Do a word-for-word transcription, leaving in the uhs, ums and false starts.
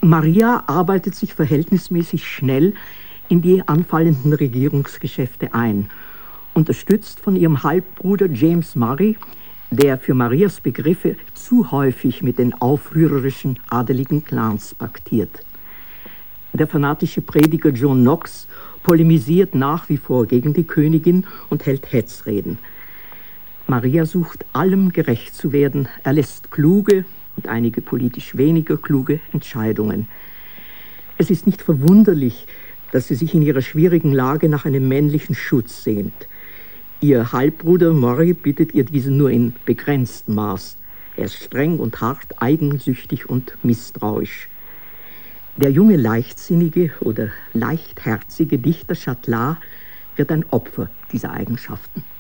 Maria arbeitet sich verhältnismäßig schnell in die anfallenden Regierungsgeschäfte ein, unterstützt von ihrem Halbbruder James Murray, der für Marias Begriffe zu häufig mit den aufrührerischen adeligen Clans paktiert. Der fanatische Prediger John Knox polemisiert nach wie vor gegen die Königin und hält Hetzreden. Maria sucht allem gerecht zu werden, erlässt kluge und einige politisch weniger kluge Entscheidungen. Es ist nicht verwunderlich, dass sie sich in ihrer schwierigen Lage nach einem männlichen Schutz sehnt. Ihr Halbbruder Murray bittet ihr diesen nur in begrenztem Maß. Er ist streng und hart, eigensüchtig und misstrauisch. Der junge leichtsinnige oder leichtherzige Dichter Chatelard wird ein Opfer dieser Eigenschaften.